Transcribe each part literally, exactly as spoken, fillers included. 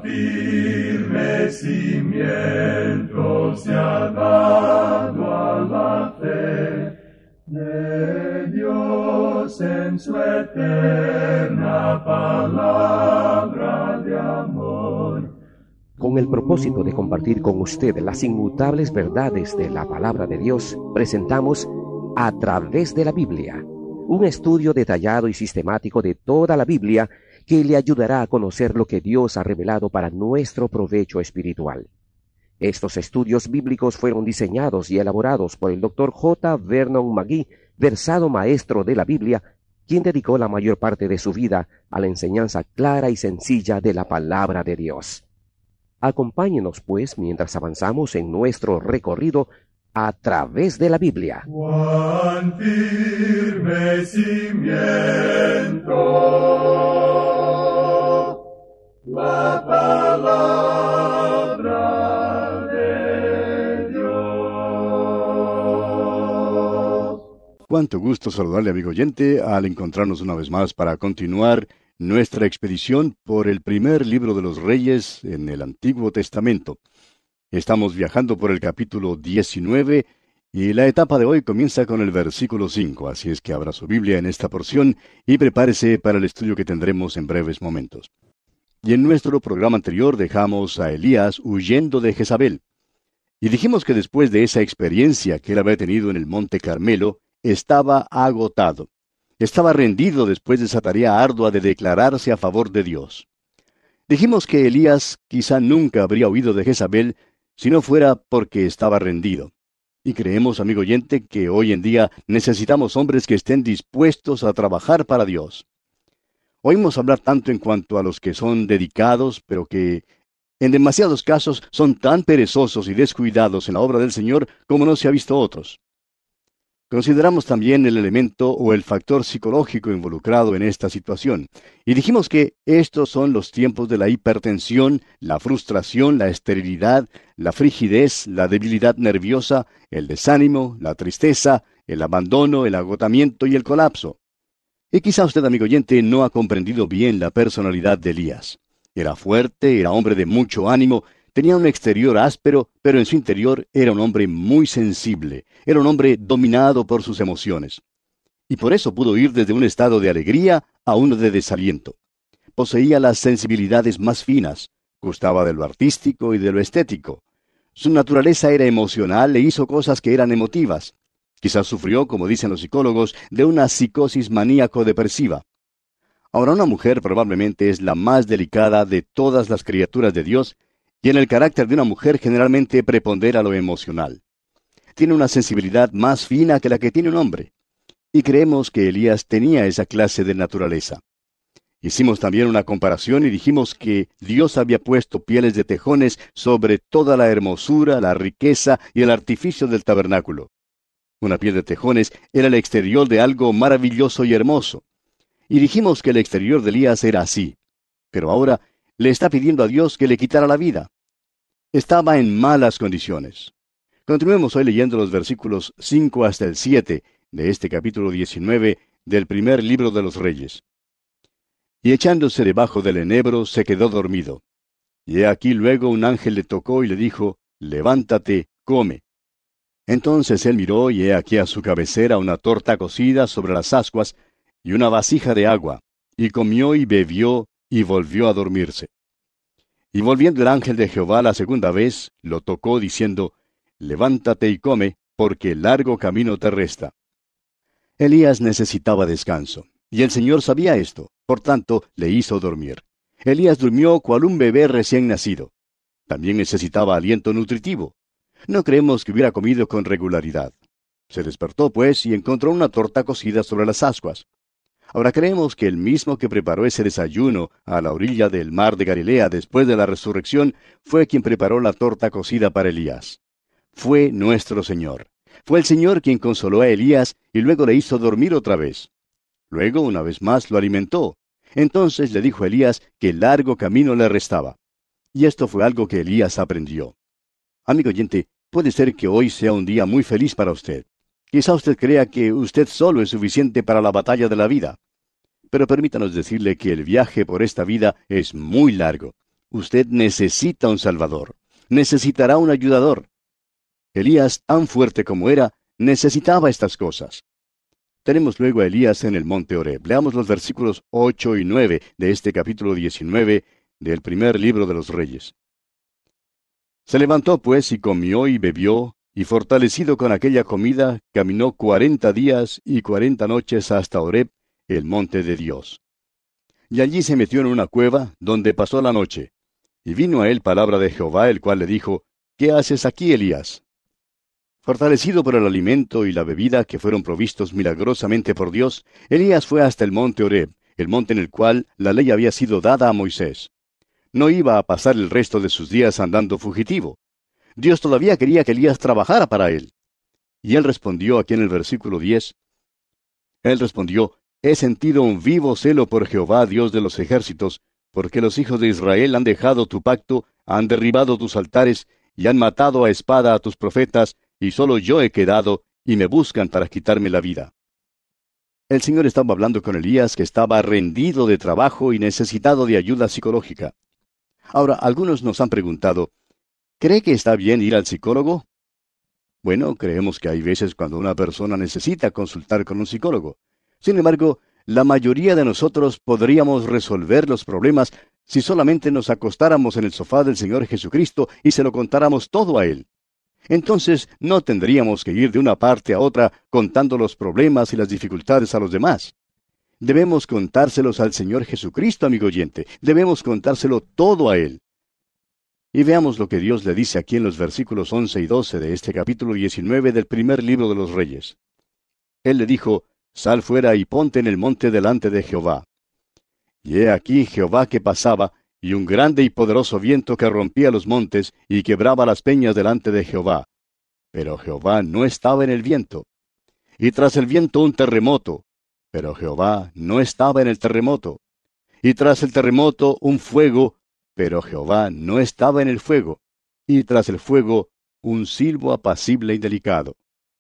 firme cimiento se ha dado a la fe de Dios en su eterna palabra de amor. Con el propósito de compartir con usted las inmutables verdades de la palabra de Dios, presentamos A Través de la Biblia, un estudio detallado y sistemático de toda la Biblia que le ayudará a conocer lo que Dios ha revelado para nuestro provecho espiritual. Estos estudios bíblicos fueron diseñados y elaborados por el doctor J. Vernon McGee, versado maestro de la Biblia, quien dedicó la mayor parte de su vida a la enseñanza clara y sencilla de la palabra de Dios. Acompáñenos, pues, mientras avanzamos en nuestro recorrido a través de la Biblia. Cuán firme cimiento la palabra de Dios. Cuánto gusto saludarle, amigo oyente, al encontrarnos una vez más para continuar nuestra expedición por el primer libro de los Reyes en el Antiguo Testamento. Estamos viajando por el capítulo diecinueve y la etapa de hoy comienza con el versículo cinco, así es que abra su Biblia en esta porción y prepárese para el estudio que tendremos en breves momentos. Y en nuestro programa anterior dejamos a Elías huyendo de Jezabel. Y dijimos que después de esa experiencia que él había tenido en el Monte Carmelo, estaba agotado. Estaba rendido después de esa tarea ardua de declararse a favor de Dios. Dijimos que Elías quizá nunca habría huido de Jezabel si no fuera porque estaba rendido. Y creemos, amigo oyente, que hoy en día necesitamos hombres que estén dispuestos a trabajar para Dios. Oímos hablar tanto en cuanto a los que son dedicados, pero que en demasiados casos son tan perezosos y descuidados en la obra del Señor como no se ha visto otros. Consideramos también el elemento o el factor psicológico involucrado en esta situación, y dijimos que estos son los tiempos de la hipertensión, la frustración, la esterilidad, la frigidez, la debilidad nerviosa, el desánimo, la tristeza, el abandono, el agotamiento y el colapso. Y quizá usted, amigo oyente, no ha comprendido bien la personalidad de Elías. Era fuerte, era hombre de mucho ánimo, tenía un exterior áspero, pero en su interior era un hombre muy sensible, era un hombre dominado por sus emociones. Y por eso pudo ir desde un estado de alegría a uno de desaliento. Poseía las sensibilidades más finas, gustaba de lo artístico y de lo estético. Su naturaleza era emocional e hizo cosas que eran emotivas. Quizás sufrió, como dicen los psicólogos, de una psicosis maníaco-depresiva. Ahora, una mujer probablemente es la más delicada de todas las criaturas de Dios, y en el carácter de una mujer generalmente prepondera lo emocional. Tiene una sensibilidad más fina que la que tiene un hombre. Y creemos que Elías tenía esa clase de naturaleza. Hicimos también una comparación y dijimos que Dios había puesto pieles de tejones sobre toda la hermosura, la riqueza y el artificio del tabernáculo. Una piel de tejones era el exterior de algo maravilloso y hermoso. Y dijimos que el exterior de Elías era así. Pero ahora le está pidiendo a Dios que le quitara la vida. Estaba en malas condiciones. Continuemos hoy leyendo los versículos cinco hasta el siete de este capítulo diecinueve del primer libro de los Reyes. Y echándose debajo del enebro, se quedó dormido. Y he aquí luego un ángel le tocó y le dijo, levántate, come. Entonces él miró, y he aquí a su cabecera una torta cocida sobre las ascuas, y una vasija de agua, y comió y bebió, y volvió a dormirse. Y volviendo el ángel de Jehová la segunda vez, lo tocó, diciendo, levántate y come, porque largo camino te resta. Elías necesitaba descanso, y el Señor sabía esto, por tanto le hizo dormir. Elías durmió cual un bebé recién nacido. También necesitaba aliento nutritivo. No creemos que hubiera comido con regularidad. Se despertó, pues, y encontró una torta cocida sobre las ascuas. Ahora creemos que el mismo que preparó ese desayuno a la orilla del mar de Galilea después de la resurrección fue quien preparó la torta cocida para Elías. Fue nuestro Señor. Fue el Señor quien consoló a Elías y luego le hizo dormir otra vez. Luego, una vez más, lo alimentó. Entonces le dijo a Elías que largo camino le restaba. Y esto fue algo que Elías aprendió. Amigo oyente, puede ser que hoy sea un día muy feliz para usted. Quizá usted crea que usted solo es suficiente para la batalla de la vida. Pero permítanos decirle que el viaje por esta vida es muy largo, Usted necesita un Salvador. Necesitará un ayudador. Elías, tan fuerte como era, necesitaba estas cosas. Tenemos luego a Elías en el monte Horeb. Leamos los versículos ocho y nueve de este capítulo diecinueve del primer libro de los Reyes. Se levantó pues y comió y bebió, y fortalecido con aquella comida, caminó cuarenta días y cuarenta noches hasta Horeb, el monte de Dios. Y allí se metió en una cueva, donde pasó la noche. Y vino a él palabra de Jehová, el cual le dijo, ¿qué haces aquí, Elías? Fortalecido por el alimento y la bebida que fueron provistos milagrosamente por Dios, Elías fue hasta el monte Horeb, el monte en el cual la ley había sido dada a Moisés. No iba a pasar el resto de sus días andando fugitivo. Dios todavía quería que Elías trabajara para él. Y él respondió aquí en el versículo diez. Él respondió, he sentido un vivo celo por Jehová, Dios de los ejércitos, porque los hijos de Israel han dejado tu pacto, han derribado tus altares, y han matado a espada a tus profetas, y solo yo he quedado, y me buscan para quitarme la vida. El Señor estaba hablando con Elías, que estaba rendido de trabajo y necesitado de ayuda psicológica. Ahora, algunos nos han preguntado, ¿cree que está bien ir al psicólogo? Bueno, creemos que hay veces cuando una persona necesita consultar con un psicólogo. Sin embargo, la mayoría de nosotros podríamos resolver los problemas si solamente nos acostáramos en el sofá del Señor Jesucristo y se lo contáramos todo a Él. Entonces no tendríamos que ir de una parte a otra contando los problemas y las dificultades a los demás. Debemos contárselos al Señor Jesucristo, amigo oyente. Debemos contárselo todo a Él. Y veamos lo que Dios le dice aquí en los versículos once y doce de este capítulo diecinueve del primer libro de los Reyes. Él le dijo, sal fuera y ponte en el monte delante de Jehová. Y he aquí Jehová que pasaba, y un grande y poderoso viento que rompía los montes y quebraba las peñas delante de Jehová. Pero Jehová no estaba en el viento. Y tras el viento un terremoto. Pero Jehová no estaba en el terremoto. Y tras el terremoto un fuego. Pero Jehová no estaba en el fuego. Y tras el fuego un silbo apacible y delicado.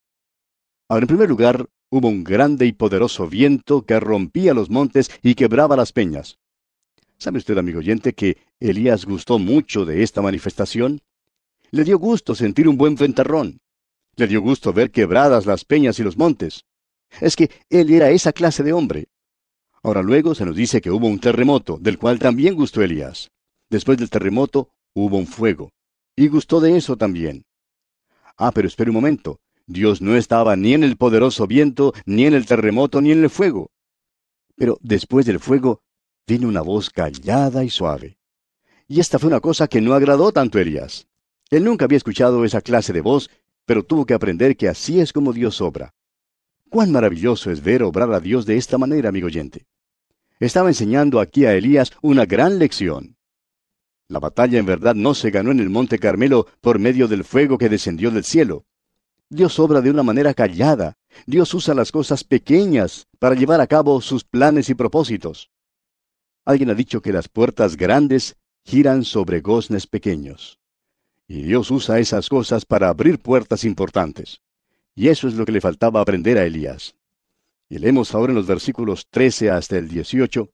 Ahora, en primer lugar, hubo un grande y poderoso viento que rompía los montes y quebraba las peñas. ¿Sabe usted, amigo oyente, que Elías gustó mucho de esta manifestación? Le dio gusto sentir un buen ventarrón. Le dio gusto ver quebradas las peñas y los montes. Es que él era esa clase de hombre. Ahora luego se nos dice que hubo un terremoto, del cual también gustó Elías. Después del terremoto hubo un fuego, y gustó de eso también. Ah, pero espere un momento. Dios no estaba ni en el poderoso viento, ni en el terremoto, ni en el fuego. Pero después del fuego vino una voz callada y suave. Y esta fue una cosa que no agradó tanto a Elías. Él nunca había escuchado esa clase de voz, pero tuvo que aprender que así es como Dios obra. Cuán maravilloso es ver obrar a Dios de esta manera, amigo oyente. Estaba enseñando aquí a Elías una gran lección. La batalla en verdad no se ganó en el monte Carmelo por medio del fuego que descendió del cielo. Dios obra de una manera callada. Dios usa las cosas pequeñas para llevar a cabo sus planes y propósitos. Alguien ha dicho que las puertas grandes giran sobre goznes pequeños. Y Dios usa esas cosas para abrir puertas importantes. Y eso es lo que le faltaba aprender a Elías. Y leemos ahora en los versículos trece hasta el dieciocho.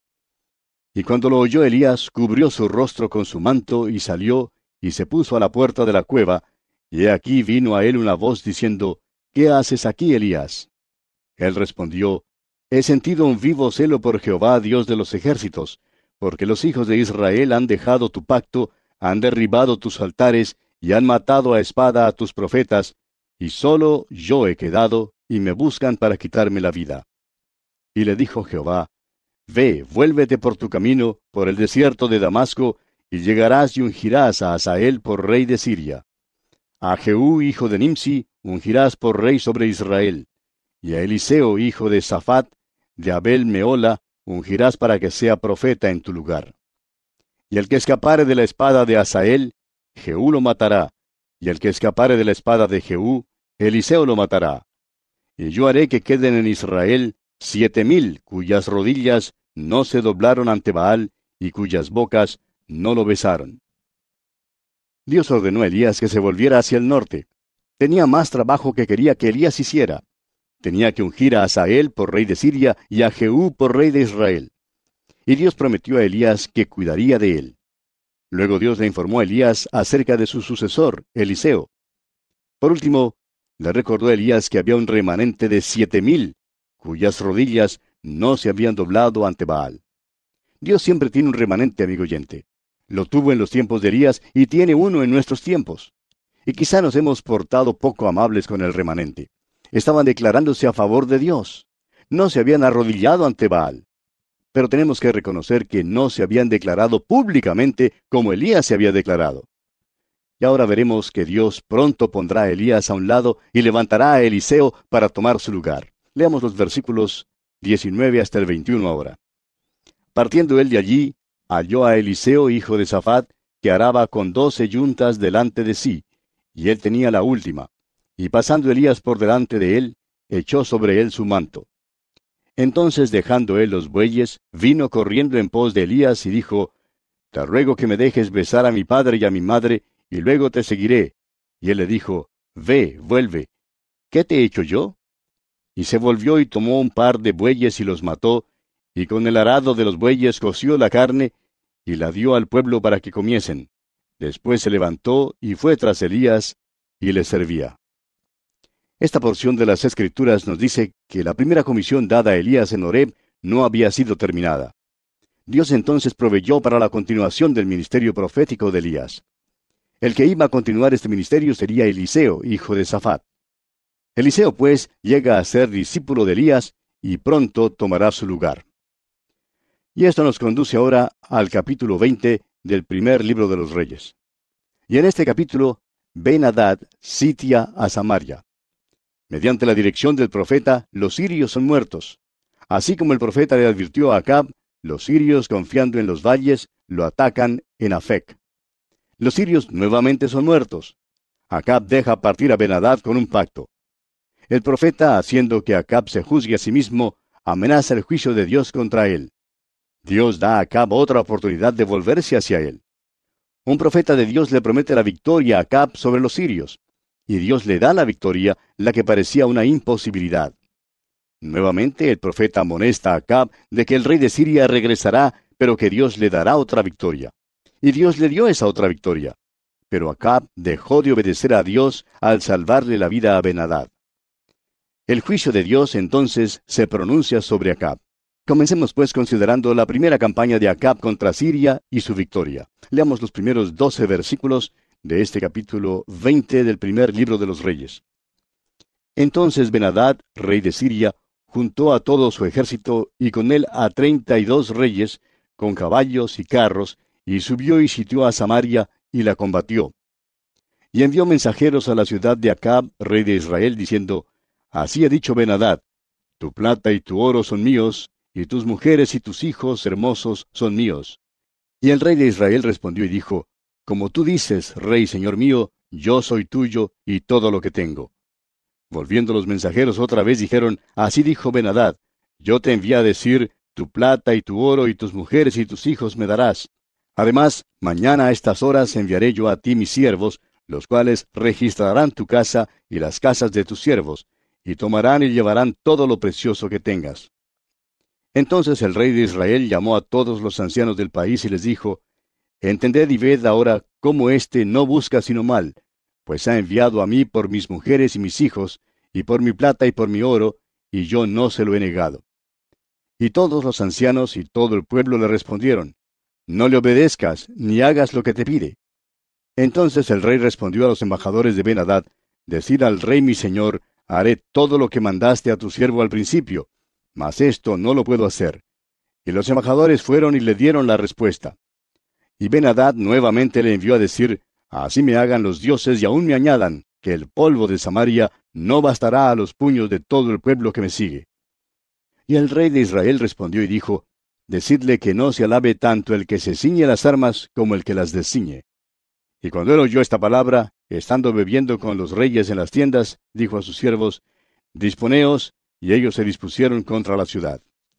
Y cuando lo oyó Elías, cubrió su rostro con su manto, y salió, y se puso a la puerta de la cueva, y he aquí vino a él una voz diciendo, ¿qué haces aquí, Elías? Él respondió, he sentido un vivo celo por Jehová, Dios de los ejércitos, porque los hijos de Israel han dejado tu pacto, han derribado tus altares, y han matado a espada a tus profetas, y solo yo he quedado, y me buscan para quitarme la vida. Y le dijo Jehová, ve, vuélvete por tu camino, por el desierto de Damasco, y llegarás y ungirás a Hazael por rey de Siria. A Jehú, hijo de Nimsi, ungirás por rey sobre Israel. Y a Eliseo, hijo de Safat, de Abel Meola, ungirás para que sea profeta en tu lugar. Y el que escapare de la espada de Hazael, Jehú lo matará, y el que escapare de la espada de Jehú, Eliseo lo matará. Y yo haré que queden en Israel siete mil cuyas rodillas no se doblaron ante Baal, y cuyas bocas no lo besaron. Dios ordenó a Elías que se volviera hacia el norte. Tenía más trabajo que quería que Elías hiciera. Tenía que ungir a Hazael por rey de Siria y a Jehú por rey de Israel. Y Dios prometió a Elías que cuidaría de él. Luego Dios le informó a Elías acerca de su sucesor, Eliseo. Por último, le recordó a Elías que había un remanente de siete mil, cuyas rodillas no se habían doblado ante Baal. Dios siempre tiene un remanente, amigo oyente. Lo tuvo en los tiempos de Elías y tiene uno en nuestros tiempos. Y quizá nos hemos portado poco amables con el remanente. Estaban declarándose a favor de Dios. No se habían arrodillado ante Baal. Pero tenemos que reconocer que no se habían declarado públicamente como Elías se había declarado. Y ahora veremos que Dios pronto pondrá a Elías a un lado y levantará a Eliseo para tomar su lugar. Leamos los versículos diecinueve hasta el veintiuno ahora. Partiendo él de allí, halló a Eliseo, hijo de Safat, que araba con doce yuntas delante de sí, y él tenía la última. Y pasando Elías por delante de él, echó sobre él su manto. Entonces, dejando él los bueyes, vino corriendo en pos de Elías y dijo, Te ruego que me dejes besar a mi padre y a mi madre, y luego te seguiré. Y él le dijo, Ve, vuelve. ¿Qué te he hecho yo? Y se volvió y tomó un par de bueyes y los mató, y con el arado de los bueyes coció la carne, y la dio al pueblo para que comiesen. Después se levantó y fue tras Elías, y le servía. Esta porción de las Escrituras nos dice que la primera comisión dada a Elías en Horeb no había sido terminada. Dios entonces proveyó para la continuación del ministerio profético de Elías. El que iba a continuar este ministerio sería Eliseo, hijo de Safat. Eliseo, pues, llega a ser discípulo de Elías y pronto tomará su lugar. Y esto nos conduce ahora al capítulo veinte del primer libro de los Reyes. Y en este capítulo, Ben-Hadad sitia a Samaria. Mediante la dirección del profeta, los sirios son muertos. Así como el profeta le advirtió a Acab, los sirios, confiando en los valles, lo atacan en Afec. Los sirios nuevamente son muertos. Acab deja partir a Ben-Hadad con un pacto. El profeta, haciendo que Acab se juzgue a sí mismo, amenaza el juicio de Dios contra él. Dios da a Acab otra oportunidad de volverse hacia él. Un profeta de Dios le promete la victoria a Acab sobre los sirios, y Dios le da la victoria, la que parecía una imposibilidad. Nuevamente el profeta amonesta a Acab de que el rey de Siria regresará, pero que Dios le dará otra victoria. Y Dios le dio esa otra victoria. Pero Acab dejó de obedecer a Dios al salvarle la vida a Ben-Hadad. El juicio de Dios entonces se pronuncia sobre Acab. Comencemos pues considerando la primera campaña de Acab contra Siria y su victoria. Leamos los primeros doce versículos de este capítulo veinte del primer libro de los Reyes. Entonces Ben-Hadad, rey de Siria, juntó a todo su ejército y con él a treinta y dos reyes, con caballos y carros, y subió y sitió a Samaria y la combatió. Y envió mensajeros a la ciudad de Acab, rey de Israel, diciendo, Así ha dicho Ben-Hadad, tu plata y tu oro son míos, y tus mujeres y tus hijos hermosos son míos. Y el rey de Israel respondió y dijo, Como tú dices, rey señor mío, yo soy tuyo y todo lo que tengo. Volviendo los mensajeros otra vez dijeron, Así dijo Ben-Hadad, yo te envié a decir, tu plata y tu oro y tus mujeres y tus hijos me darás. Además, mañana a estas horas enviaré yo a ti mis siervos, los cuales registrarán tu casa y las casas de tus siervos, y tomarán y llevarán todo lo precioso que tengas. Entonces el rey de Israel llamó a todos los ancianos del país y les dijo, Entended y ved ahora cómo éste no busca sino mal, pues ha enviado a mí por mis mujeres y mis hijos, y por mi plata y por mi oro, y yo no se lo he negado. Y todos los ancianos y todo el pueblo le respondieron, No le obedezcas, ni hagas lo que te pide. Entonces el rey respondió a los embajadores de Ben-Hadad, Decid al rey mi señor, haré todo lo que mandaste a tu siervo al principio, mas esto no lo puedo hacer. Y los embajadores fueron y le dieron la respuesta. Y Ben-Hadad nuevamente le envió a decir, Así me hagan los dioses y aún me añadan, que el polvo de Samaria no bastará a los puños de todo el pueblo que me sigue. Y el rey de Israel respondió y dijo, Decidle que no se alabe tanto el que se ciñe las armas como el que las desciñe. Y cuando él oyó esta palabra, estando bebiendo con los reyes en las tiendas, dijo a sus siervos, Disponeos, y ellos se dispusieron contra la ciudad.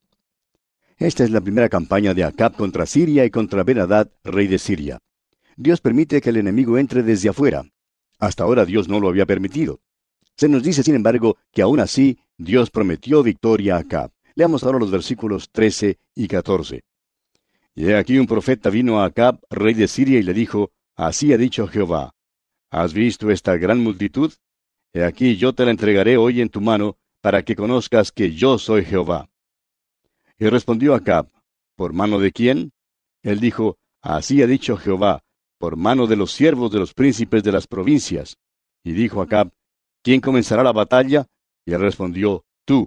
Esta es la primera campaña de Acab contra Siria y contra Ben-Hadad, rey de Siria. Dios permite que el enemigo entre desde afuera. Hasta ahora Dios no lo había permitido. Se nos dice, sin embargo, que aún así Dios prometió victoria a Acab. Leamos ahora los versículos trece y catorce. Y he aquí un profeta vino a Acab, rey de Siria, y le dijo, Así ha dicho Jehová, ¿has visto esta gran multitud? He aquí yo te la entregaré hoy en tu mano, para que conozcas que yo soy Jehová. Y respondió Acab, ¿por mano de quién? Él dijo, Así ha dicho Jehová, por mano de los siervos de los príncipes de las provincias. Y dijo Acab, ¿quién comenzará la batalla? Y él respondió, tú.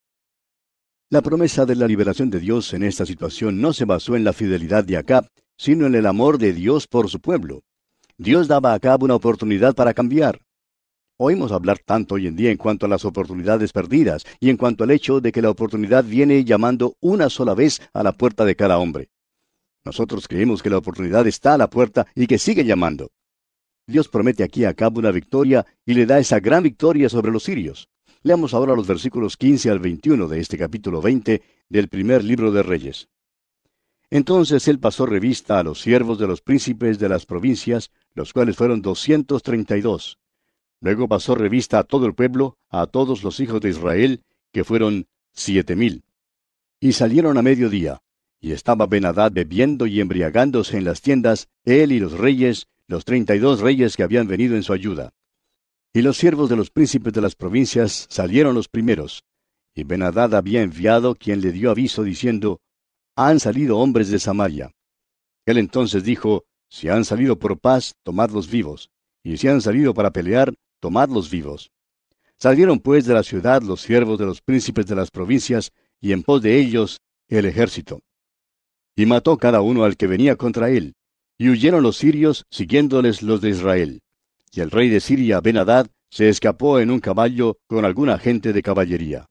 La promesa de la liberación de Dios en esta situación no se basó en la fidelidad de Acab, sino en el amor de Dios por su pueblo. Dios daba a Acab una oportunidad para cambiar. Oímos hablar tanto hoy en día en cuanto a las oportunidades perdidas y en cuanto al hecho de que la oportunidad viene llamando una sola vez a la puerta de cada hombre. Nosotros creemos que la oportunidad está a la puerta y que sigue llamando. Dios promete aquí a Acab una victoria y le da esa gran victoria sobre los sirios. Leamos ahora los versículos quince al veintiuno de este capítulo veinte del primer libro de Reyes. Entonces él pasó revista a los siervos de los príncipes de las provincias, los cuales fueron doscientos treinta y dos. Luego pasó revista a todo el pueblo, a todos los hijos de Israel, que fueron siete mil. Y salieron a mediodía, y estaba Ben-Hadad bebiendo y embriagándose en las tiendas, él y los reyes, los treinta y dos reyes que habían venido en su ayuda. Y los siervos de los príncipes de las provincias salieron los primeros. Y Ben-Hadad había enviado quien le dio aviso diciendo, Han salido hombres de Samaria. Él entonces dijo, Si han salido por paz, tomadlos vivos. Y si han salido para pelear, tomadlos vivos. Salieron pues de la ciudad los siervos de los príncipes de las provincias, y en pos de ellos el ejército. Y mató cada uno al que venía contra él. Y huyeron los sirios, siguiéndoles los de Israel. Y el rey de Siria, Ben-Hadad, se escapó en un caballo con alguna gente de caballería.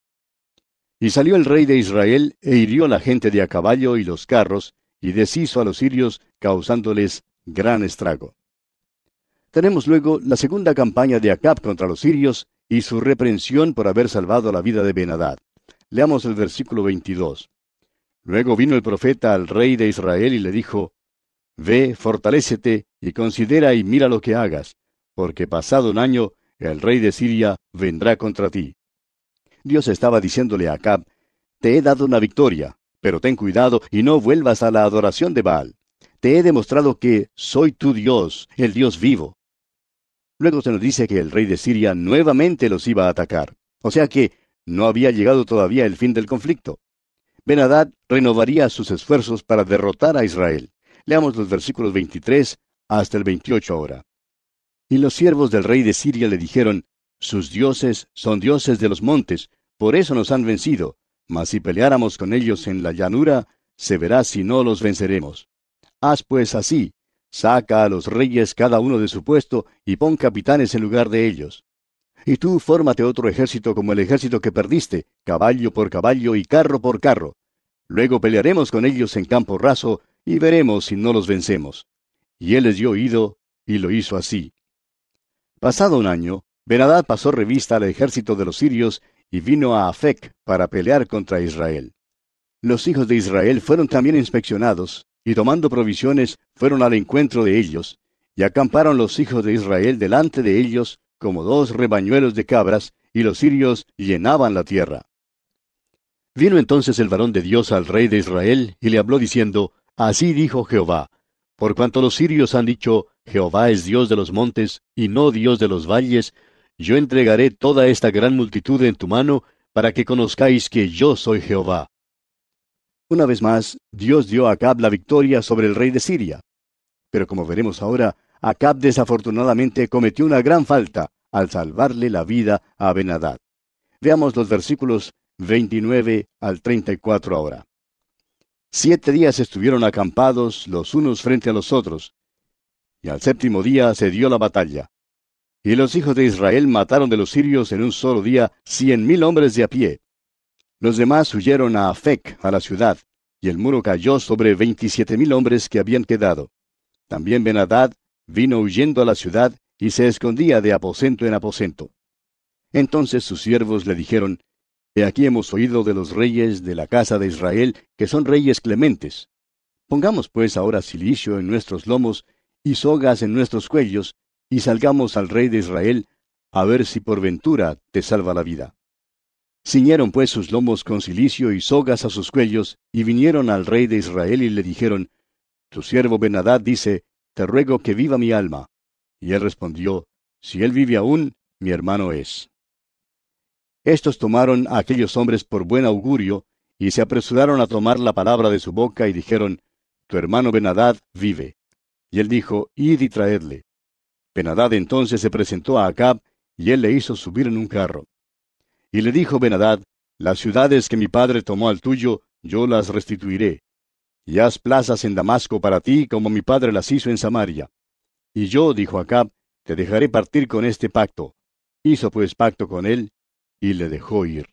Y salió el rey de Israel, e hirió la gente de a caballo y los carros, y deshizo a los sirios, causándoles gran estrago. Tenemos luego la segunda campaña de Acab contra los sirios, y su reprensión por haber salvado la vida de Ben-Hadad. Leamos el versículo veintidós. Luego vino el profeta al rey de Israel y le dijo, Ve, fortalécete, y considera y mira lo que hagas, porque pasado un año el rey de Siria vendrá contra ti. Dios estaba diciéndole a Acab, Te he dado una victoria, pero ten cuidado y no vuelvas a la adoración de Baal. Te he demostrado que soy tu Dios, el Dios vivo. Luego se nos dice que el rey de Siria nuevamente los iba a atacar, o sea que no había llegado todavía el fin del conflicto. Ben-Hadad renovaría sus esfuerzos para derrotar a Israel. Leamos los versículos veintitrés hasta el veintiocho ahora. Y los siervos del rey de Siria le dijeron, Sus dioses son dioses de los montes, por eso nos han vencido, mas si peleáramos con ellos en la llanura, se verá si no los venceremos. Haz pues así, saca a los reyes cada uno de su puesto, y pon capitanes en lugar de ellos. Y tú fórmate otro ejército como el ejército que perdiste, caballo por caballo y carro por carro. Luego pelearemos con ellos en campo raso, y veremos si no los vencemos. Y él les dio oído, y lo hizo así. Pasado un año, Ben-Hadad pasó revista al ejército de los sirios, y vino a Afec para pelear contra Israel. Los hijos de Israel fueron también inspeccionados, y tomando provisiones, fueron al encuentro de ellos, y acamparon los hijos de Israel delante de ellos, como dos rebañuelos de cabras, y los sirios llenaban la tierra. Vino entonces el varón de Dios al rey de Israel, y le habló diciendo, Así dijo Jehová, por cuanto los sirios han dicho, Jehová es Dios de los montes, y no Dios de los valles, yo entregaré toda esta gran multitud en tu mano, para que conozcáis que yo soy Jehová. Una vez más, Dios dio a Acab la victoria sobre el rey de Siria. Pero como veremos ahora, Acab desafortunadamente cometió una gran falta al salvarle la vida a Ben-Hadad. Veamos los versículos veintinueve al treinta y cuatro ahora. Siete días estuvieron acampados los unos frente a los otros, y al séptimo día se dio la batalla. Y los hijos de Israel mataron de los sirios en un solo día cien mil hombres de a pie. Los demás huyeron a Afec, a la ciudad, y el muro cayó sobre veintisiete mil hombres que habían quedado. También Ben-Hadad vino huyendo a la ciudad, y se escondía de aposento en aposento. Entonces sus siervos le dijeron, He aquí hemos oído de los reyes de la casa de Israel, que son reyes clementes. Pongamos pues ahora cilicio en nuestros lomos, y sogas en nuestros cuellos, y salgamos al rey de Israel, a ver si por ventura te salva la vida. Ciñeron pues sus lomos con cilicio y sogas a sus cuellos, y vinieron al rey de Israel y le dijeron, Tu siervo Ben-Hadad dice, Te ruego que viva mi alma. Y él respondió, Si él vive aún, mi hermano es. Estos tomaron a aquellos hombres por buen augurio, y se apresuraron a tomar la palabra de su boca, y dijeron, Tu hermano Ben-Hadad vive. Y él dijo, Id y traedle. Ben-Hadad entonces se presentó a Acab, y él le hizo subir en un carro. Y le dijo Ben-Hadad, Las ciudades que mi padre tomó al tuyo, yo las restituiré. Y haz plazas en Damasco para ti, como mi padre las hizo en Samaria. Y yo, dijo Acab, te dejaré partir con este pacto. Hizo pues pacto con él, y le dejó ir.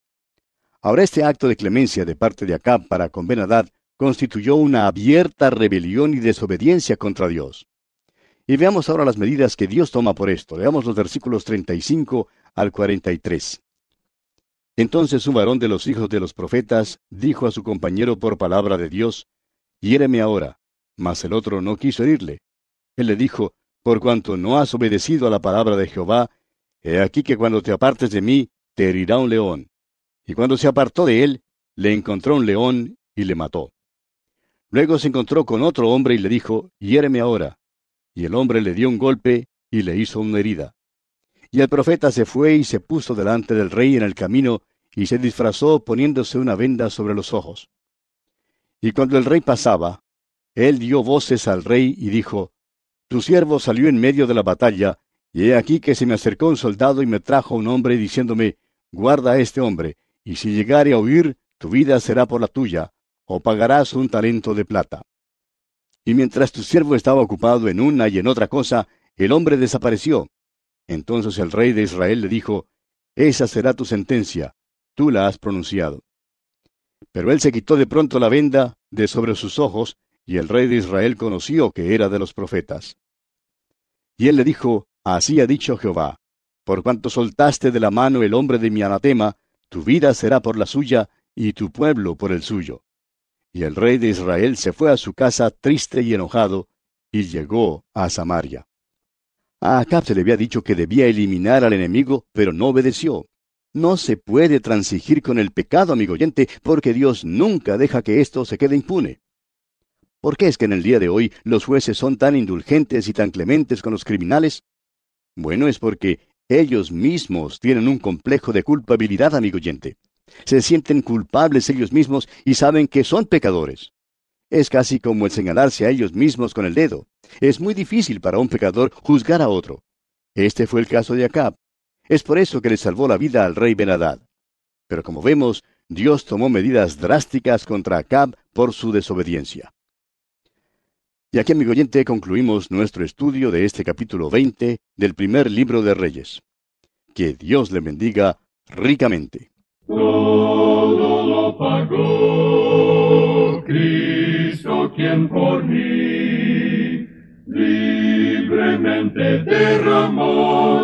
Ahora este acto de clemencia de parte de Acab para con Ben-Hadad constituyó una abierta rebelión y desobediencia contra Dios. Y veamos ahora las medidas que Dios toma por esto. Leamos los versículos treinta y cinco al cuarenta y tres. Entonces un varón de los hijos de los profetas dijo a su compañero por palabra de Dios, Hiéreme ahora. Mas el otro no quiso herirle. Él le dijo, Por cuanto no has obedecido a la palabra de Jehová, he aquí que cuando te apartes de mí, te herirá un león. Y cuando se apartó de él, le encontró un león y le mató. Luego se encontró con otro hombre y le dijo, Hiéreme ahora. Y el hombre le dio un golpe y le hizo una herida. Y el profeta se fue y se puso delante del rey en el camino, y se disfrazó poniéndose una venda sobre los ojos. Y cuando el rey pasaba, él dio voces al rey y dijo, Tu siervo salió en medio de la batalla, y he aquí que se me acercó un soldado y me trajo un hombre diciéndome, Guarda a este hombre, y si llegare a huir, tu vida será por la tuya, o pagarás un talento de plata. Y mientras tu siervo estaba ocupado en una y en otra cosa, el hombre desapareció. Entonces el rey de Israel le dijo, Esa será tu sentencia, tú la has pronunciado. Pero él se quitó de pronto la venda de sobre sus ojos, y el rey de Israel conoció que era de los profetas. Y él le dijo, Así ha dicho Jehová, por cuanto soltaste de la mano el hombre de mi anatema, tu vida será por la suya, y tu pueblo por el suyo. Y el rey de Israel se fue a su casa triste y enojado, y llegó a Samaria. A Acab se le había dicho que debía eliminar al enemigo, pero no obedeció. No se puede transigir con el pecado, amigo oyente, porque Dios nunca deja que esto se quede impune. ¿Por qué es que en el día de hoy los jueces son tan indulgentes y tan clementes con los criminales? Bueno, es porque ellos mismos tienen un complejo de culpabilidad, amigo oyente. Se sienten culpables ellos mismos y saben que son pecadores. Es casi como el señalarse a ellos mismos con el dedo. Es muy difícil para un pecador juzgar a otro. Este fue el caso de Acab. Es por eso que le salvó la vida al rey Ben-Hadad. Pero como vemos, Dios tomó medidas drásticas contra Acab por su desobediencia. Y aquí, amigo oyente, concluimos nuestro estudio de este capítulo veinte del primer libro de Reyes. Que Dios le bendiga ricamente. Todo lo pagó Cristo, quien por mí libremente derramó,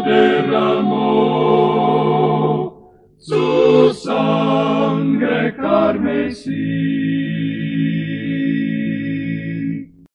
derramó su sangre carmesí.